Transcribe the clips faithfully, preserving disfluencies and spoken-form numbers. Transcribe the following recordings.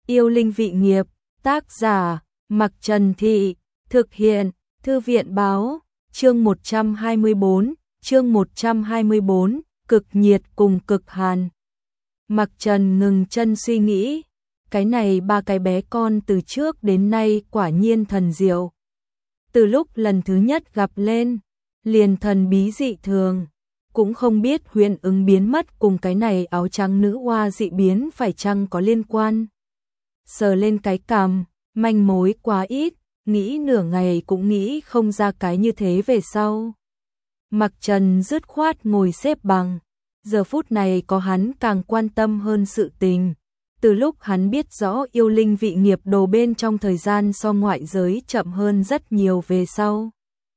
Yêu linh vị nghiệp, tác giả, Mặc Trần Thị, thực hiện, Thư viện báo, chương một trăm hai mươi bốn, chương một trăm hai mươi bốn, cực nhiệt cùng cực hàn. Mặc Trần ngừng chân suy nghĩ, cái này ba cái bé con từ trước đến nay quả nhiên thần diệu. Từ lúc lần thứ nhất gặp lên, liền thần bí dị thường, cũng không biết huyền ứng biến mất cùng cái này áo trắng nữ hoa dị biến phải chăng có liên quan. Sờ lên cái cằm, manh mối quá ít, nghĩ nửa ngày cũng nghĩ không ra cái như thế về sau. Mặc Trần dứt khoát ngồi xếp bằng, giờ phút này có hắn càng quan tâm hơn sự tình. Từ lúc hắn biết rõ yêu linh vị nghiệp đồ bên trong thời gian so ngoại giới chậm hơn rất nhiều về sau.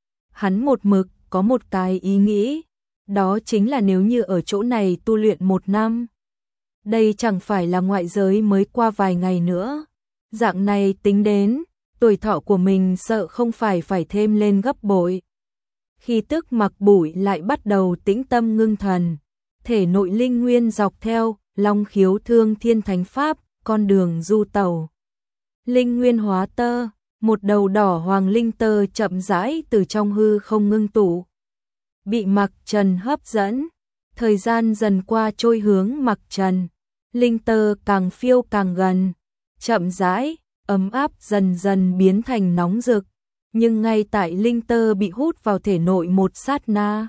Hắn một mực có một cái ý nghĩ, đó chính là nếu như ở chỗ này tu luyện một năm. Đây chẳng phải là ngoại giới mới qua vài ngày nữa. Dạng này tính đến, tuổi thọ của mình sợ không phải phải thêm lên gấp bội. Khi tức Mặc Bụi lại bắt đầu tĩnh tâm ngưng thần, thể nội linh nguyên dọc theo Long Khiếu Thương Thiên Thánh Pháp, con đường du tẩu. Linh nguyên hóa tơ, một đầu đỏ hoàng linh tơ chậm rãi từ trong hư không ngưng tụ. Bị Mặc Trần hấp dẫn, thời gian dần qua trôi hướng Mặc Trần, linh tơ càng phiêu càng gần, chậm rãi, ấm áp dần dần biến thành nóng rực. Nhưng ngay tại linh tơ bị hút vào thể nội một sát na,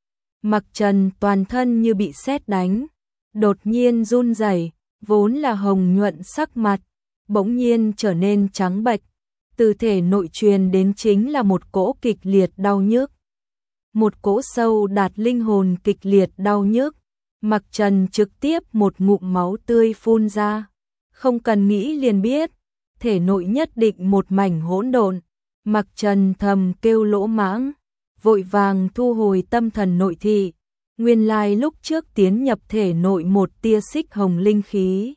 Mặc Trần toàn thân như bị sét đánh, đột nhiên run rẩy, vốn là hồng nhuận sắc mặt, bỗng nhiên trở nên trắng bệch, từ thể nội truyền đến chính là một cỗ kịch liệt đau nhức. Một cỗ sâu đạt linh hồn kịch liệt đau nhức, Mặc Trần trực tiếp một ngụm máu tươi phun ra, không cần nghĩ liền biết, thể nội nhất định một mảnh hỗn độn. Mặc Trần thầm kêu lỗ mãng, vội vàng thu hồi tâm thần nội thị, nguyên lai lúc trước tiến nhập thể nội một tia xích hồng linh khí,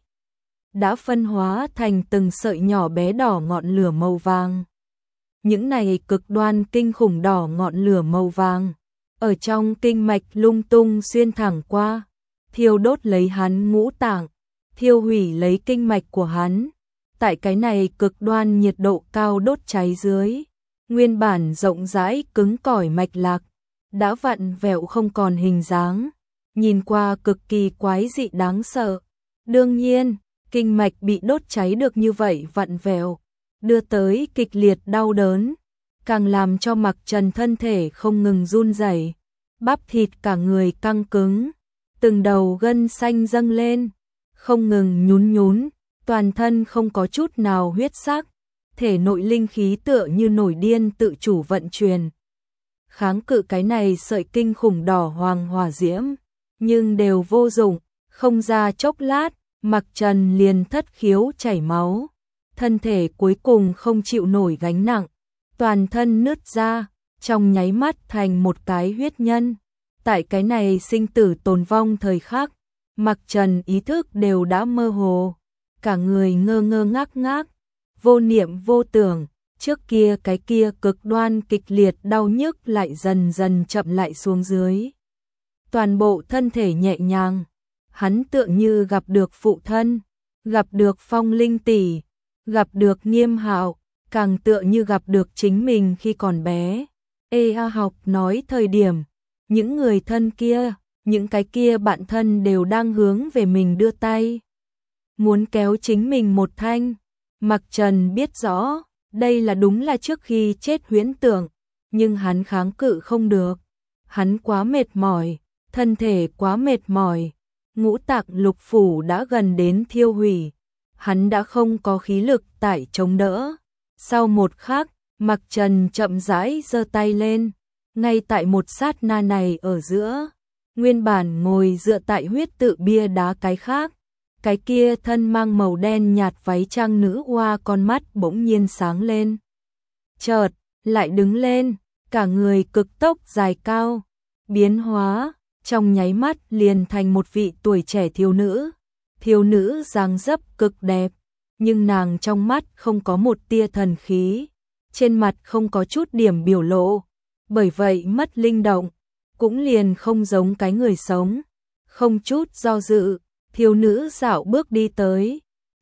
đã phân hóa thành từng sợi nhỏ bé đỏ ngọn lửa màu vàng. Những này cực đoan kinh khủng đỏ ngọn lửa màu vàng, ở trong kinh mạch lung tung xuyên thẳng qua, thiêu đốt lấy hắn ngũ tạng, thiêu hủy lấy kinh mạch của hắn. Tại cái này cực đoan nhiệt độ cao đốt cháy dưới, nguyên bản rộng rãi cứng cỏi mạch lạc, đã vặn vẹo không còn hình dáng, nhìn qua cực kỳ quái dị đáng sợ. Đương nhiên, kinh mạch bị đốt cháy được như vậy vặn vẹo, đưa tới kịch liệt đau đớn, càng làm cho Mặc Trần thân thể không ngừng run rẩy, bắp thịt cả người căng cứng, từng đầu gân xanh dâng lên, không ngừng nhún nhún. Toàn thân không có chút nào huyết sắc, thể nội linh khí tựa như nổi điên tự chủ vận chuyển. Kháng cự cái này sợi kinh khủng đỏ hoàng hỏa diễm, nhưng đều vô dụng, không ra chốc lát, Mặc Trần liền thất khiếu chảy máu, thân thể cuối cùng không chịu nổi gánh nặng, toàn thân nứt ra, trong nháy mắt thành một cái huyết nhân. Tại cái này sinh tử tồn vong thời khắc, Mặc Trần ý thức đều đã mơ hồ, cả người ngơ ngơ ngác ngác, vô niệm vô tưởng, trước kia cái kia cực đoan kịch liệt đau nhức lại dần dần chậm lại xuống dưới. Toàn bộ thân thể nhẹ nhàng, hắn tựa như gặp được phụ thân, gặp được Phong Linh tỷ, gặp được Nghiêm Hạo, càng tựa như gặp được chính mình khi còn bé. Ê a học nói thời điểm, những người thân kia, những cái kia bạn thân đều đang hướng về mình đưa tay, muốn kéo chính mình một thanh. Mặc Trần biết rõ, đây là đúng là trước khi chết huyễn tưởng, nhưng hắn kháng cự không được. Hắn quá mệt mỏi, thân thể quá mệt mỏi, ngũ tạng lục phủ đã gần đến thiêu hủy, hắn đã không có khí lực tải chống đỡ. Sau một khắc, Mặc Trần chậm rãi giơ tay lên, ngay tại một sát na này ở giữa, nguyên bản ngồi dựa tại huyết tự bia đá cái khác, cái kia thân mang màu đen nhạt váy trang nữ hoa con mắt bỗng nhiên sáng lên. Chợt, lại đứng lên, cả người cực tốc dài cao, biến hóa, trong nháy mắt liền thành một vị tuổi trẻ thiếu nữ. Thiếu nữ dáng dấp cực đẹp, nhưng nàng trong mắt không có một tia thần khí, trên mặt không có chút điểm biểu lộ, bởi vậy mất linh động, cũng liền không giống cái người sống. Không chút do dự, thiếu nữ dạo bước đi tới,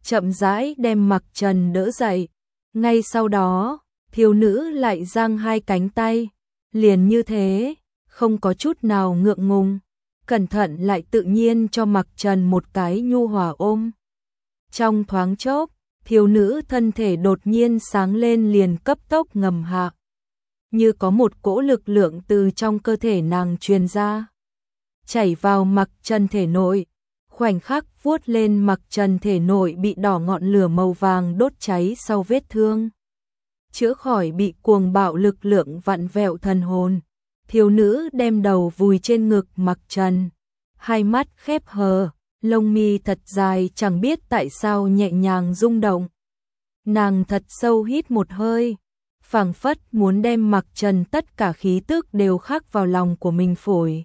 chậm rãi đem Mặc Trần đỡ dậy. Ngay sau đó, thiếu nữ lại giang hai cánh tay, liền như thế, không có chút nào ngượng ngùng, cẩn thận lại tự nhiên cho Mặc Trần một cái nhu hòa ôm. Trong thoáng chốc, thiếu nữ thân thể đột nhiên sáng lên liền cấp tốc ngầm hạ, như có một cỗ lực lượng từ trong cơ thể nàng truyền ra, chảy vào Mặc Trần thể nội, khoảnh khắc vuốt lên Mặc Trần thể nội bị đỏ ngọn lửa màu vàng đốt cháy sau vết thương, chữa khỏi bị cuồng bạo lực lượng vặn vẹo thần hồn. Thiếu nữ đem đầu vùi trên ngực Mặc Trần, hai mắt khép hờ, lông mi thật dài chẳng biết tại sao nhẹ nhàng rung động. Nàng thật sâu hít một hơi, phảng phất muốn đem Mặc Trần tất cả khí tức đều khắc vào lòng của mình phổi.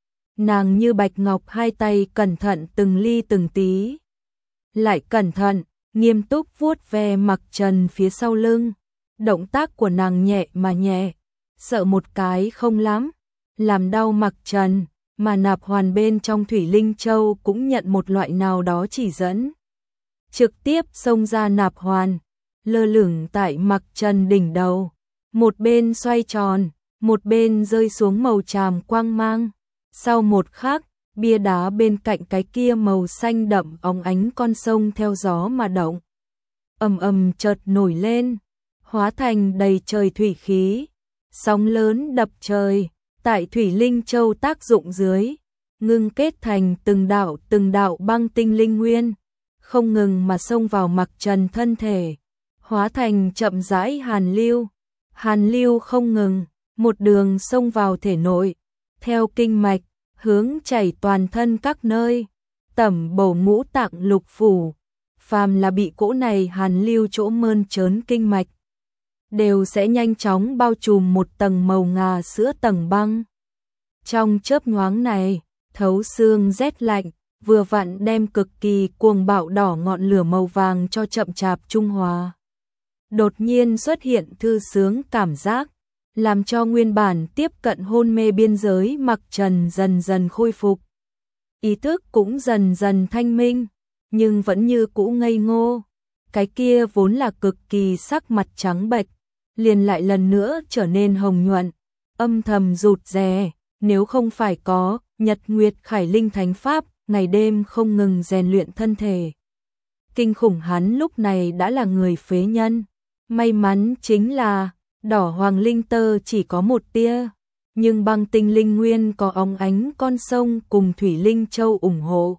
Nàng như bạch ngọc hai tay cẩn thận từng ly từng tí, lại cẩn thận, nghiêm túc vuốt ve Mặc Trần phía sau lưng. Động tác của nàng nhẹ mà nhẹ, sợ một cái không lắm, làm đau Mặc Trần, mà nạp hoàn bên trong Thủy Linh Châu cũng nhận một loại nào đó chỉ dẫn. Trực tiếp xông ra nạp hoàn, lơ lửng tại Mặc Trần đỉnh đầu, một bên xoay tròn, một bên rơi xuống màu tràm quang mang. Sau một khắc, bia đá bên cạnh cái kia màu xanh đậm óng ánh con sông theo gió mà động. Ầm ầm chợt nổi lên, hóa thành đầy trời thủy khí, sóng lớn đập trời, tại Thủy Linh Châu tác dụng dưới, ngưng kết thành từng đạo từng đạo băng tinh linh nguyên, không ngừng mà xông vào Mặc Trần thân thể, hóa thành chậm rãi hàn lưu, hàn lưu không ngừng, một đường xông vào thể nội, theo kinh mạch, hướng chảy toàn thân các nơi, tẩm bổ ngũ tạng lục phủ, phàm là bị cỗ này hàn lưu chỗ mơn trớn kinh mạch, đều sẽ nhanh chóng bao trùm một tầng màu ngà sữa tầng băng. Trong chớp nhoáng này, thấu xương rét lạnh, vừa vặn đem cực kỳ cuồng bạo đỏ ngọn lửa màu vàng cho chậm chạp trung hòa. Đột nhiên xuất hiện thư sướng cảm giác, làm cho nguyên bản tiếp cận hôn mê biên giới Mặc Trần dần dần khôi phục. Ý thức cũng dần dần thanh minh, nhưng vẫn như cũ ngây ngô. Cái kia vốn là cực kỳ sắc mặt trắng bệch, liền lại lần nữa trở nên hồng nhuận, âm thầm rụt rè, nếu không phải có Nhật Nguyệt Khải Linh Thánh Pháp, ngày đêm không ngừng rèn luyện thân thể. Kinh khủng hắn lúc này đã là người phế nhân, may mắn chính là đỏ hoàng linh tơ chỉ có một tia, nhưng băng tinh linh nguyên có óng ánh con sông cùng Thủy Linh Châu ủng hộ.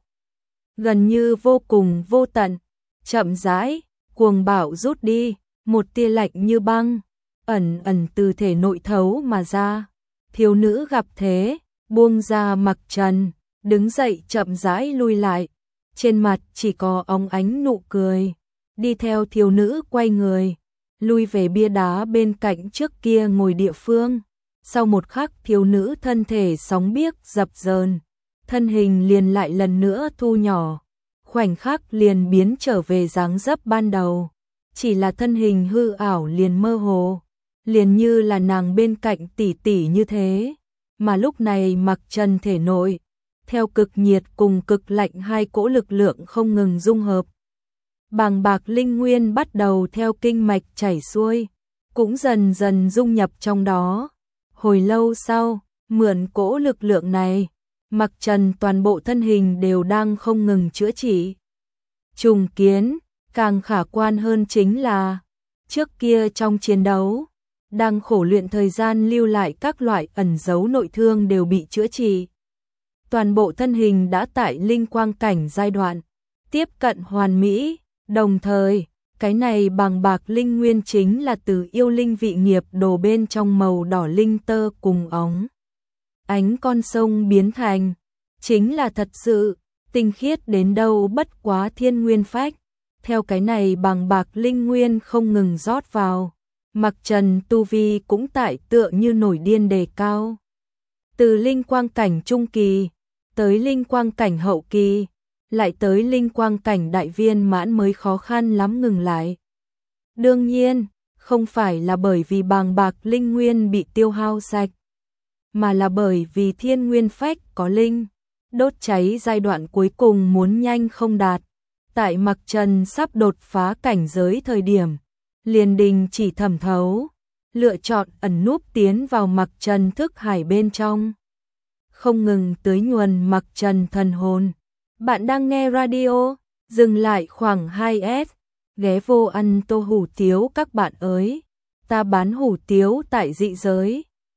Gần như vô cùng vô tận, chậm rãi, cuồng bạo rút đi, một tia lạnh như băng, ẩn ẩn từ thể nội thấu mà ra. Thiếu nữ gặp thế, buông ra Mặc Trần, đứng dậy chậm rãi lui lại, trên mặt chỉ có óng ánh nụ cười, đi theo thiếu nữ quay người, lui về bia đá bên cạnh trước kia ngồi địa phương. Sau một khắc thiếu nữ thân thể sóng biếc dập dờn, thân hình liền lại lần nữa thu nhỏ, khoảnh khắc liền biến trở về dáng dấp ban đầu, chỉ là thân hình hư ảo liền mơ hồ, liền như là nàng bên cạnh tỷ tỷ như thế, mà lúc này Mặc Trần thể nội, theo cực nhiệt cùng cực lạnh hai cỗ lực lượng không ngừng dung hợp. Bàng bạc linh nguyên bắt đầu theo kinh mạch chảy xuôi, cũng dần dần dung nhập trong đó. Hồi lâu sau, mượn cỗ lực lượng này, Mặc Trần toàn bộ thân hình đều đang không ngừng chữa trị. Trùng kiến, càng khả quan hơn chính là, trước kia trong chiến đấu, đang khổ luyện thời gian lưu lại các loại ẩn dấu nội thương đều bị chữa trị. Toàn bộ thân hình đã tại linh quang cảnh giai đoạn, tiếp cận hoàn mỹ, đồng thời, cái này bàng bạc linh nguyên chính là từ yêu linh vị nghiệp đồ bên trong màu đỏ linh tơ cùng óng ánh con sông biến thành, chính là thật sự, tinh khiết đến đâu bất quá thiên nguyên phách. Theo cái này bàng bạc linh nguyên không ngừng rót vào, Mặc Trần tu vi cũng tại tựa như nổi điên đề cao. Từ linh quang cảnh trung kỳ, tới linh quang cảnh hậu kỳ, lại tới linh quang cảnh đại viên mãn mới khó khăn lắm ngừng lại. Đương nhiên, không phải là bởi vì bàng bạc linh nguyên bị tiêu hao sạch, mà là bởi vì thiên nguyên phách có linh, đốt cháy giai đoạn cuối cùng muốn nhanh không đạt, tại Mặc Trần sắp đột phá cảnh giới thời điểm, liền đình chỉ thẩm thấu, lựa chọn ẩn núp tiến vào Mặc Trần thức hải bên trong, không ngừng tưới nhuần Mặc Trần thần hồn. Bạn đang nghe radio, dừng lại khoảng hai s, ghé vô ăn tô hủ tiếu các bạn ơi, ta bán hủ tiếu tại dị giới.